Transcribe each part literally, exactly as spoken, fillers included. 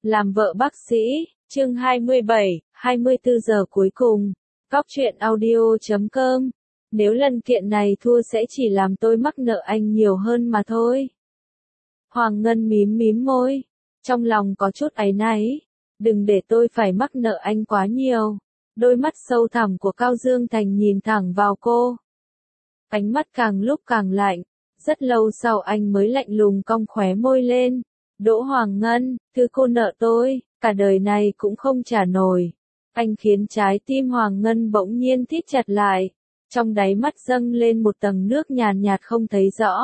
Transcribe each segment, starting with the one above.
Làm vợ bác sĩ, chương hai mươi bảy, hai mươi tư giờ cuối cùng. Cóc truyện audio chấm com. Nếu lần kiện này thua sẽ chỉ làm tôi mắc nợ anh nhiều hơn mà thôi. Hoàng Ngân mím mím môi, trong lòng có chút áy náy. Đừng để tôi phải mắc nợ anh quá nhiều. Đôi mắt sâu thẳm của Cao Dương Thành nhìn thẳng vào cô. Ánh mắt càng lúc càng lạnh. Rất lâu sau anh mới lạnh lùng cong khóe môi lên. Đỗ Hoàng Ngân, thứ cô nợ tôi, cả đời này cũng không trả nổi. Anh khiến trái tim Hoàng Ngân bỗng nhiên thít chặt lại. Trong đáy mắt dâng lên một tầng nước nhàn nhạt không thấy rõ.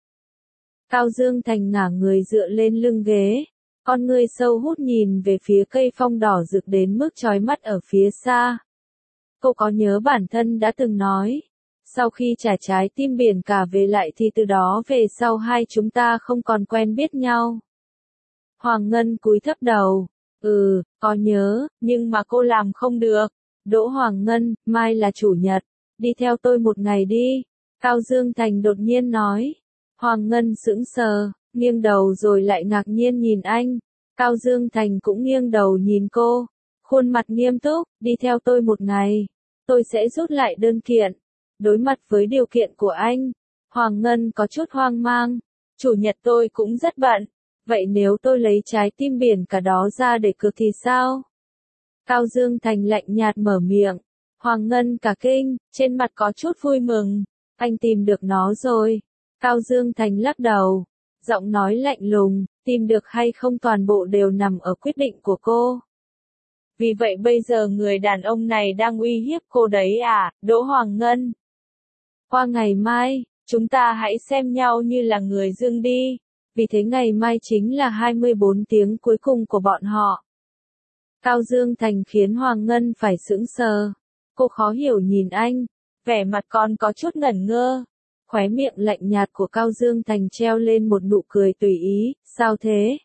Cao Dương Thành ngả người dựa lên lưng ghế. Con ngươi sâu hút nhìn về phía cây phong đỏ rực đến mức chói mắt ở phía xa. Cô có nhớ bản thân đã từng nói. Sau khi trả trái tim biển cả về lại thì từ đó về sau hai chúng ta không còn quen biết nhau. Hoàng Ngân cúi thấp đầu. Ừ, có nhớ, nhưng mà cô làm không được. Đỗ Hoàng Ngân, mai là chủ nhật. Đi theo tôi một ngày đi. Cao Dương Thành đột nhiên nói. Hoàng Ngân sững sờ, nghiêng đầu rồi lại ngạc nhiên nhìn anh. Cao Dương Thành cũng nghiêng đầu nhìn cô. Khuôn mặt nghiêm túc, đi theo tôi một ngày. Tôi sẽ rút lại đơn kiện. Đối mặt với điều kiện của anh, Hoàng Ngân có chút hoang mang. Chủ nhật tôi cũng rất bận. Vậy nếu tôi lấy trái tim biển cả đó ra để cược thì sao? Cao Dương Thành lạnh nhạt mở miệng. Hoàng Ngân cả kinh, trên mặt có chút vui mừng. Anh tìm được nó rồi. Cao Dương Thành lắc đầu. Giọng nói lạnh lùng, tìm được hay không toàn bộ đều nằm ở quyết định của cô. Vì vậy bây giờ người đàn ông này đang uy hiếp cô đấy à, Đỗ Hoàng Ngân? Qua ngày mai, chúng ta hãy xem nhau như là người dưng đi. Vì thế ngày mai chính là hai mươi bốn tiếng cuối cùng của bọn họ. Cao Dương Thành khiến Hoàng Ngân phải sững sờ. Cô khó hiểu nhìn anh, vẻ mặt còn có chút ngẩn ngơ. Khóe miệng lạnh nhạt của Cao Dương Thành treo lên một nụ cười tùy ý, sao thế?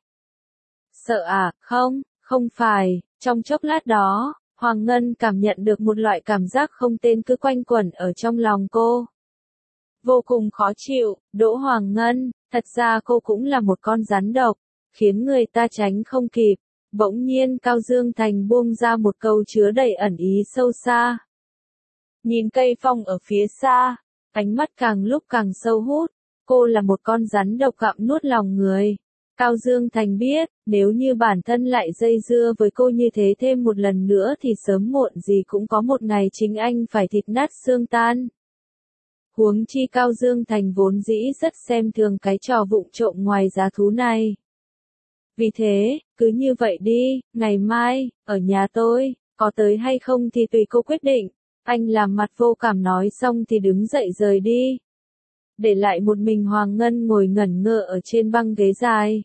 Sợ à, không, không phải. Trong chốc lát đó, Hoàng Ngân cảm nhận được một loại cảm giác không tên cứ quanh quẩn ở trong lòng cô. Vô cùng khó chịu, Đỗ Hoàng Ngân, thật ra cô cũng là một con rắn độc, khiến người ta tránh không kịp. Bỗng nhiên Cao Dương Thành buông ra một câu chứa đầy ẩn ý sâu xa. Nhìn cây phong ở phía xa, ánh mắt càng lúc càng sâu hút, cô là một con rắn độc gặm nuốt lòng người. Cao Dương Thành biết, nếu như bản thân lại dây dưa với cô như thế thêm một lần nữa thì sớm muộn gì cũng có một ngày chính anh phải thịt nát xương tan. Huống chi Cao Dương Thành vốn dĩ rất xem thường cái trò vụng trộm ngoài giá thú này. Vì thế, cứ như vậy đi, ngày mai, ở nhà tôi, có tới hay không thì tùy cô quyết định. Anh làm mặt vô cảm nói xong thì đứng dậy rời đi. Để lại một mình Hoàng Ngân ngồi ngẩn ngơ ở trên băng ghế dài.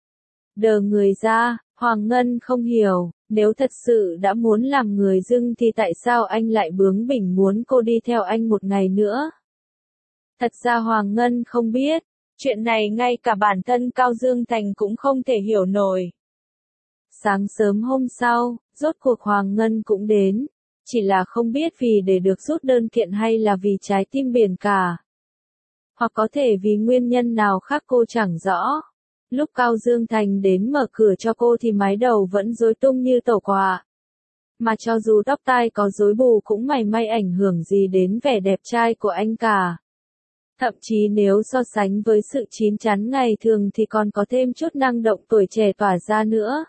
Đờ người ra, Hoàng Ngân không hiểu, nếu thật sự đã muốn làm người dưng thì tại sao anh lại bướng bỉnh muốn cô đi theo anh một ngày nữa? Thật ra Hoàng Ngân không biết, chuyện này ngay cả bản thân Cao Dương Thành cũng không thể hiểu nổi. Sáng sớm hôm sau, rốt cuộc Hoàng Ngân cũng đến, chỉ là không biết vì để được rút đơn kiện hay là vì trái tim biển cả. Hoặc có thể vì nguyên nhân nào khác cô chẳng rõ. Lúc Cao Dương Thành đến mở cửa cho cô thì mái đầu vẫn rối tung như tẩu quạ. Mà cho dù tóc tai có rối bù cũng mảy may ảnh hưởng gì đến vẻ đẹp trai của anh cả. Thậm chí nếu so sánh với sự chín chắn ngày thường thì còn có thêm chút năng động tuổi trẻ tỏa ra nữa.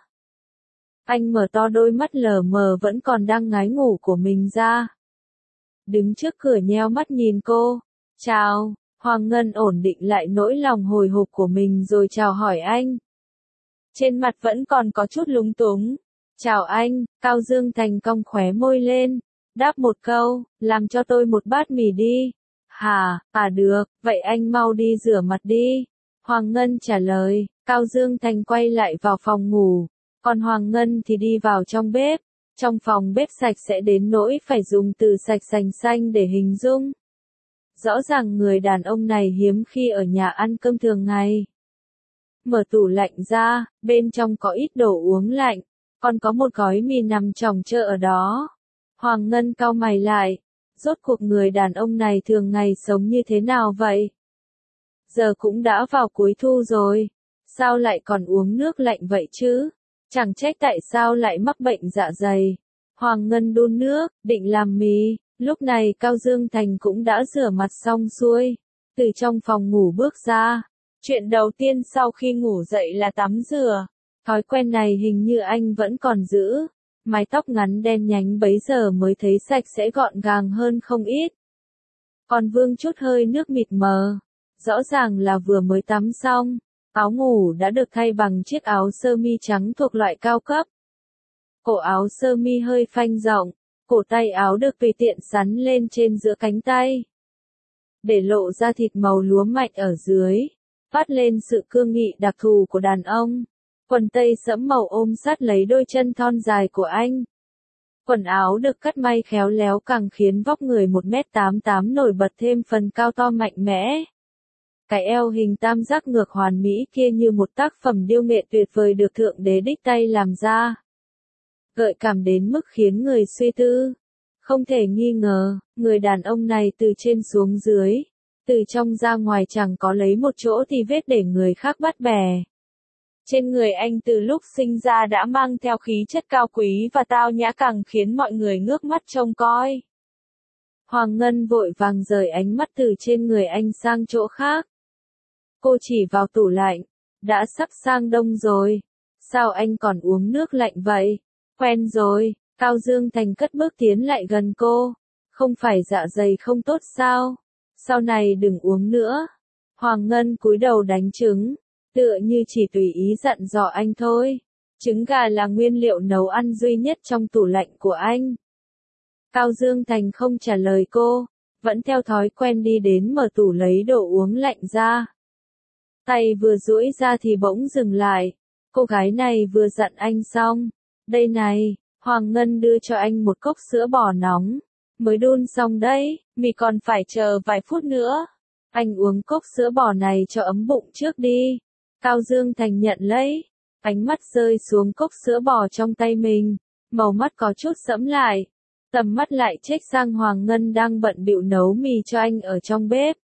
Anh mở to đôi mắt lờ mờ vẫn còn đang ngái ngủ của mình ra. Đứng trước cửa nheo mắt nhìn cô. Chào. Hoàng Ngân ổn định lại nỗi lòng hồi hộp của mình rồi chào hỏi anh. Trên mặt vẫn còn có chút lúng túng. Chào anh, Cao Dương Thành cong khóe môi lên. Đáp một câu, làm cho tôi một bát mì đi. Hà, à được, vậy anh mau đi rửa mặt đi. Hoàng Ngân trả lời, Cao Dương Thành quay lại vào phòng ngủ. Còn Hoàng Ngân thì đi vào trong bếp. Trong phòng bếp sạch sẽ đến nỗi phải dùng từ sạch sành xanh để hình dung. Rõ ràng người đàn ông này hiếm khi ở nhà ăn cơm thường ngày. Mở tủ lạnh ra, bên trong có ít đồ uống lạnh, còn có một gói mì nằm chồng chơ ở đó. Hoàng Ngân cau mày lại, rốt cuộc người đàn ông này thường ngày sống như thế nào vậy? Giờ cũng đã vào cuối thu rồi, sao lại còn uống nước lạnh vậy chứ? Chẳng trách tại sao lại mắc bệnh dạ dày. Hoàng Ngân đun nước, định làm mì. Lúc này Cao Dương Thành cũng đã rửa mặt xong xuôi. Từ trong phòng ngủ bước ra. Chuyện đầu tiên sau khi ngủ dậy là tắm rửa. Thói quen này hình như anh vẫn còn giữ. Mái tóc ngắn đen nhánh bấy giờ mới thấy sạch sẽ gọn gàng hơn không ít. Còn vương chút hơi nước mịt mờ. Rõ ràng là vừa mới tắm xong. Áo ngủ đã được thay bằng chiếc áo sơ mi trắng thuộc loại cao cấp. Cổ áo sơ mi hơi phanh rộng. Cổ tay áo được tùy tiện sắn lên trên giữa cánh tay. Để lộ ra thịt màu lúa mạch ở dưới. Phát lên sự cương nghị đặc thù của đàn ông. Quần tây sẫm màu ôm sát lấy đôi chân thon dài của anh. Quần áo được cắt may khéo léo càng khiến vóc người một mét tám mươi tám nổi bật thêm phần cao to mạnh mẽ. Cái eo hình tam giác ngược hoàn mỹ kia như một tác phẩm điêu nghệ tuyệt vời được Thượng Đế đích tay làm ra. Gợi cảm đến mức khiến người suy tư. Không thể nghi ngờ, người đàn ông này từ trên xuống dưới, từ trong ra ngoài chẳng có lấy một chỗ thì vết để người khác bắt bẻ. Trên người anh từ lúc sinh ra đã mang theo khí chất cao quý và tao nhã càng khiến mọi người ngước mắt trông coi. Hoàng Ngân vội vàng rời ánh mắt từ trên người anh sang chỗ khác. Cô chỉ vào tủ lạnh, đã sắp sang đông rồi. Sao anh còn uống nước lạnh vậy? Quen rồi, Cao Dương Thành cất bước tiến lại gần cô. Không phải dạ dày không tốt sao? Sau này đừng uống nữa. Hoàng Ngân cúi đầu đánh trứng. Tựa như chỉ tùy ý dặn dò anh thôi. Trứng gà là nguyên liệu nấu ăn duy nhất trong tủ lạnh của anh. Cao Dương Thành không trả lời cô, vẫn theo thói quen đi đến mở tủ lấy đồ uống lạnh ra. Tay vừa duỗi ra thì bỗng dừng lại. Cô gái này vừa dặn anh xong. Đây này, Hoàng Ngân đưa cho anh một cốc sữa bò nóng. Mới đun xong đấy, mì còn phải chờ vài phút nữa. Anh uống cốc sữa bò này cho ấm bụng trước đi. Cao Dương Thành nhận lấy, ánh mắt rơi xuống cốc sữa bò trong tay mình, màu mắt có chút sẫm lại, tầm mắt lại chếch sang Hoàng Ngân đang bận bịu nấu mì cho anh ở trong bếp.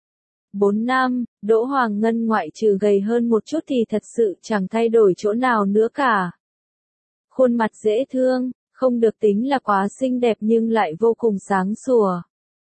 Bốn năm, Đỗ Hoàng Ngân ngoại trừ gầy hơn một chút thì thật sự chẳng thay đổi chỗ nào nữa cả. Khuôn mặt dễ thương, không được tính là quá xinh đẹp nhưng lại vô cùng sáng sủa.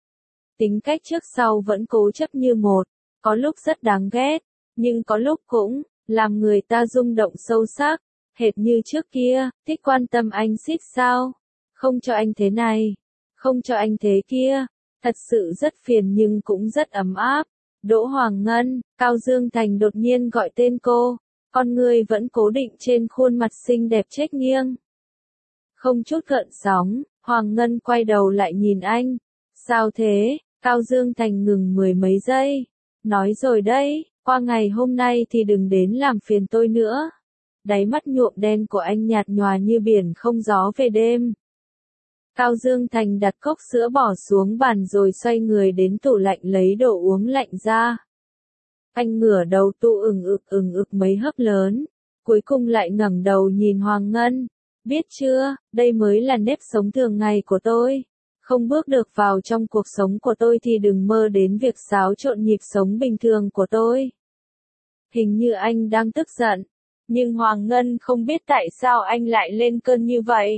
Tính cách trước sau vẫn cố chấp như một, có lúc rất đáng ghét. Nhưng có lúc cũng, làm người ta rung động sâu sắc, hệt như trước kia, thích quan tâm anh xít sao, không cho anh thế này, không cho anh thế kia, thật sự rất phiền nhưng cũng rất ấm áp. Đỗ Hoàng Ngân, Cao Dương Thành đột nhiên gọi tên cô, con người vẫn cố định trên khuôn mặt xinh đẹp chếch nghiêng. Không chút gợn sóng, Hoàng Ngân quay đầu lại nhìn anh, sao thế, Cao Dương Thành ngừng mười mấy giây, nói rồi đấy. Qua ngày hôm nay thì đừng đến làm phiền tôi nữa. Đáy mắt nhuộm đen của anh nhạt nhòa như biển không gió về đêm. Cao Dương Thành đặt cốc sữa bỏ xuống bàn rồi xoay người đến tủ lạnh lấy đồ uống lạnh ra. Anh ngửa đầu tụ ừng ực ừng ực mấy hớp lớn. Cuối cùng lại ngẩng đầu nhìn Hoàng Ngân. Biết chưa, đây mới là nếp sống thường ngày của tôi. Không bước được vào trong cuộc sống của tôi thì đừng mơ đến việc xáo trộn nhịp sống bình thường của tôi. Hình như anh đang tức giận, nhưng Hoàng Ngân không biết tại sao anh lại lên cơn như vậy.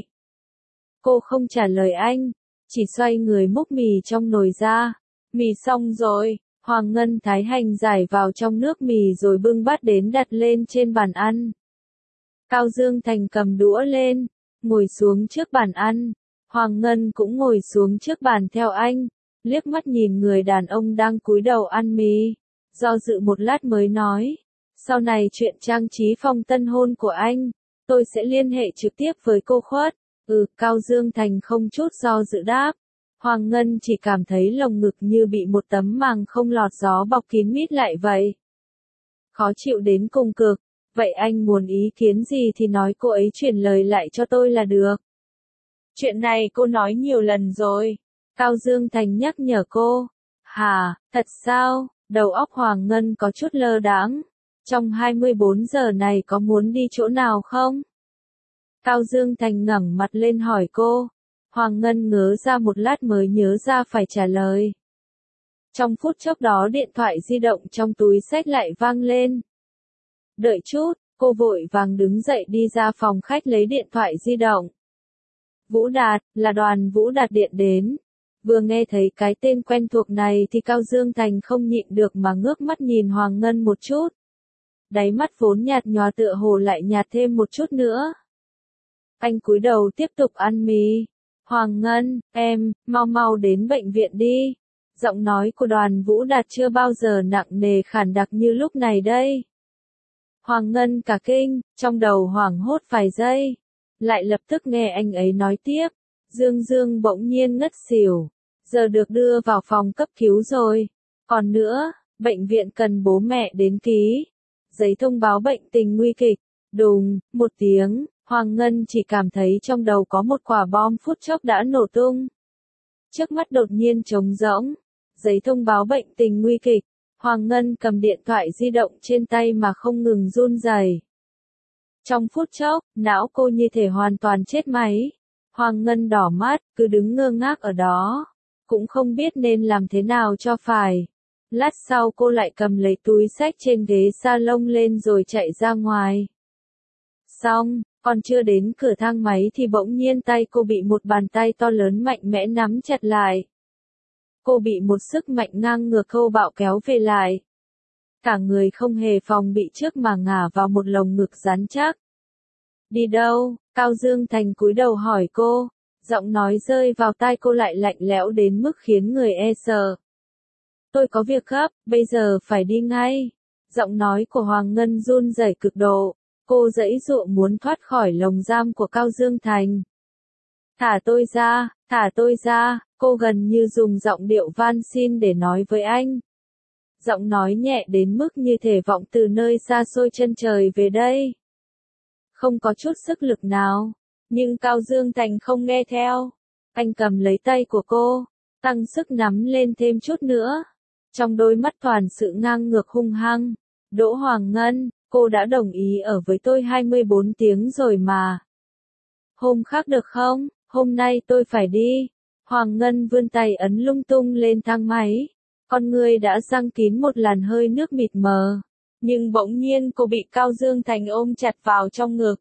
Cô không trả lời anh, chỉ xoay người múc mì trong nồi ra. Mì xong rồi, Hoàng Ngân thái hành giải vào trong nước mì rồi bưng bát đến đặt lên trên bàn ăn. Cao Dương Thành cầm đũa lên, ngồi xuống trước bàn ăn. Hoàng Ngân cũng ngồi xuống trước bàn theo anh, liếc mắt nhìn người đàn ông đang cúi đầu ăn mì, do dự một lát mới nói, sau này chuyện trang trí phòng tân hôn của anh, tôi sẽ liên hệ trực tiếp với cô Khuất. Ừ, Cao Dương Thành không chút do dự đáp. Hoàng Ngân chỉ cảm thấy lồng ngực như bị một tấm màng không lọt gió bọc kín mít lại vậy. Khó chịu đến cùng cực, vậy anh muốn ý kiến gì thì nói cô ấy chuyển lời lại cho tôi là được. Chuyện này cô nói nhiều lần rồi. Cao Dương Thành nhắc nhở cô. Hả, thật sao? Đầu óc Hoàng Ngân có chút lơ đãng. Trong hai mươi bốn giờ này có muốn đi chỗ nào không? Cao Dương Thành ngẩng mặt lên hỏi cô. Hoàng Ngân ngớ ra một lát mới nhớ ra phải trả lời. Trong phút chốc đó điện thoại di động trong túi xách lại vang lên. Đợi chút, Cô vội vàng đứng dậy đi ra phòng khách lấy điện thoại di động. Vũ Đạt, là Đoàn Vũ Đạt điện đến. Vừa nghe thấy cái tên quen thuộc này thì Cao Dương Thành không nhịn được mà ngước mắt nhìn Hoàng Ngân một chút. Đáy mắt vốn nhạt nhòa tựa hồ lại nhạt thêm một chút nữa. Anh cúi đầu tiếp tục ăn mì. Hoàng Ngân, em, mau mau đến bệnh viện đi. Giọng nói của Đoàn Vũ Đạt chưa bao giờ nặng nề khản đặc như lúc này đây. Hoàng Ngân cả kinh, trong đầu hoảng hốt vài giây. Lại lập tức nghe anh ấy nói tiếp. Dương Dương bỗng nhiên ngất xỉu. Giờ được đưa vào phòng cấp cứu rồi. Còn nữa, bệnh viện cần bố mẹ đến ký. Giấy thông báo bệnh tình nguy kịch. Đùng, một tiếng, Hoàng Ngân chỉ cảm thấy trong đầu có một quả bom phút chốc đã nổ tung. Trước mắt đột nhiên trống rỗng. Giấy thông báo bệnh tình nguy kịch. Hoàng Ngân cầm điện thoại di động trên tay mà không ngừng run rẩy. Trong phút chốc, não cô như thể hoàn toàn chết máy. Hoàng Ngân đỏ mắt, cứ đứng ngơ ngác ở đó. Cũng không biết nên làm thế nào cho phải. Lát sau cô lại cầm lấy túi xách trên ghế salon lên rồi chạy ra ngoài. Xong, còn chưa đến cửa thang máy thì bỗng nhiên tay cô bị một bàn tay to lớn mạnh mẽ nắm chặt lại. Cô bị một sức mạnh ngang ngược thô bạo kéo về lại. Cả người không hề phòng bị trước mà ngả vào một lồng ngực rắn chắc. Đi đâu? Cao Dương Thành cúi đầu hỏi cô. Giọng nói rơi vào tai cô lại lạnh lẽo đến mức khiến người e sợ. Tôi có việc gấp, bây giờ phải đi ngay. Giọng nói của Hoàng Ngân run rẩy cực độ. Cô giãy giụa muốn thoát khỏi lồng giam của Cao Dương Thành. Thả tôi ra, thả tôi ra, cô gần như dùng giọng điệu van xin để nói với anh. Giọng nói nhẹ đến mức như thể vọng từ nơi xa xôi chân trời về đây. Không có chút sức lực nào, nhưng Cao Dương Thành không nghe theo. Anh cầm lấy tay của cô, tăng sức nắm lên thêm chút nữa. Trong đôi mắt toàn sự ngang ngược hung hăng. Đỗ Hoàng Ngân, cô đã đồng ý ở với tôi hai mươi bốn tiếng rồi mà. Hôm khác được không? Hôm nay tôi phải đi. Hoàng Ngân vươn tay ấn lung tung lên thang máy. Con người đã giăng kín một làn hơi nước mịt mờ. Nhưng bỗng nhiên cô bị Cao Dương Thành ôm chặt vào trong ngực.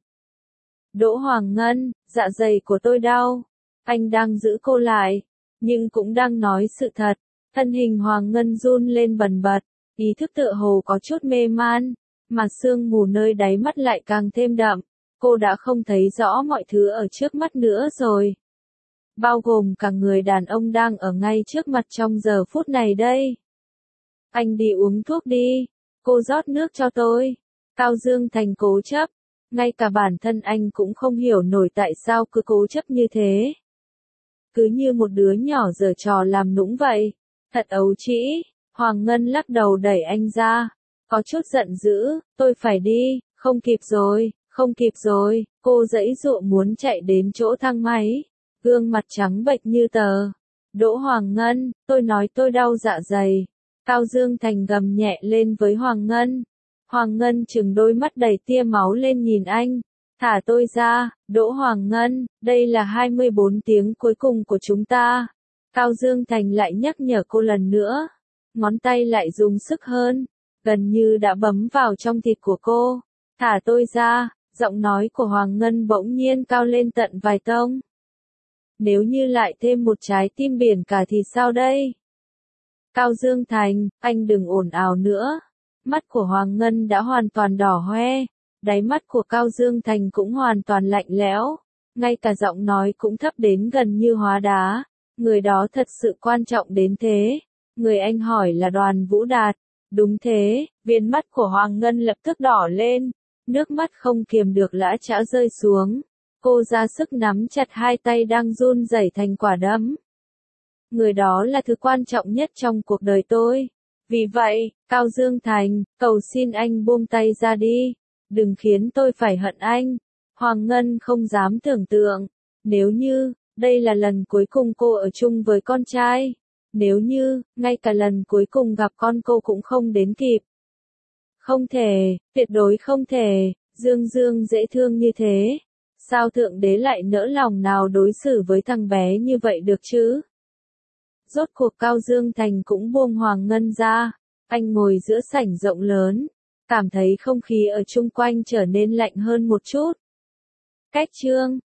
Đỗ Hoàng Ngân, dạ dày của tôi đau. Anh đang giữ cô lại, nhưng cũng đang nói sự thật. Thân hình Hoàng Ngân run lên bần bật, ý thức tựa hồ có chút mê man, mà sương mù nơi đáy mắt lại càng thêm đậm. Cô đã không thấy rõ mọi thứ ở trước mắt nữa rồi. Bao gồm cả người đàn ông đang ở ngay trước mặt trong giờ phút này đây. Anh đi uống thuốc đi. Cô rót nước cho tôi. Cao Dương Thành cố chấp. Ngay cả bản thân anh cũng không hiểu nổi tại sao cứ cố chấp như thế. Cứ như một đứa nhỏ giở trò làm nũng vậy. Thật ấu trĩ. Hoàng Ngân lắc đầu đẩy anh ra. Có chút giận dữ. Tôi phải đi. Không kịp rồi. Không kịp rồi. Cô giãy giụa muốn chạy đến chỗ thang máy. Gương mặt trắng bệch như tờ. Đỗ Hoàng Ngân, tôi nói tôi đau dạ dày. Cao Dương Thành gầm nhẹ lên với Hoàng Ngân. Hoàng Ngân trừng đôi mắt đầy tia máu lên nhìn anh. Thả tôi ra, Đỗ Hoàng Ngân, đây là hai mươi bốn tiếng cuối cùng của chúng ta. Cao Dương Thành lại nhắc nhở cô lần nữa. Ngón tay lại dùng sức hơn, gần như đã bấm vào trong thịt của cô. Thả tôi ra, giọng nói của Hoàng Ngân bỗng nhiên cao lên tận vài tông. Nếu như lại thêm một trái tim biển cả thì sao đây? Cao Dương Thành, anh đừng ồn ào nữa. Mắt của Hoàng Ngân đã hoàn toàn đỏ hoe. Đáy mắt của Cao Dương Thành cũng hoàn toàn lạnh lẽo. Ngay cả giọng nói cũng thấp đến gần như hóa đá. Người đó thật sự quan trọng đến thế. Người anh hỏi là Đoàn Vũ Đạt. Đúng thế, viên mắt của Hoàng Ngân lập tức đỏ lên. Nước mắt không kiềm được lã chã rơi xuống. Cô ra sức nắm chặt hai tay đang run rẩy thành quả đấm. Người đó là thứ quan trọng nhất trong cuộc đời tôi. Vì vậy, Cao Dương Thành, cầu xin anh buông tay ra đi. Đừng khiến tôi phải hận anh. Hoàng Ngân không dám tưởng tượng. Nếu như, đây là lần cuối cùng cô ở chung với con trai. Nếu như, ngay cả lần cuối cùng gặp con cô cũng không đến kịp. Không thể, tuyệt đối không thể, Dương Dương dễ thương như thế. Sao Thượng Đế lại nỡ lòng nào đối xử với thằng bé như vậy được chứ? Rốt cuộc Cao Dương Thành cũng buông Hoàng Ngân ra. Anh ngồi giữa sảnh rộng lớn. cảm thấy không khí ở chung quanh trở nên lạnh hơn một chút. Cách chương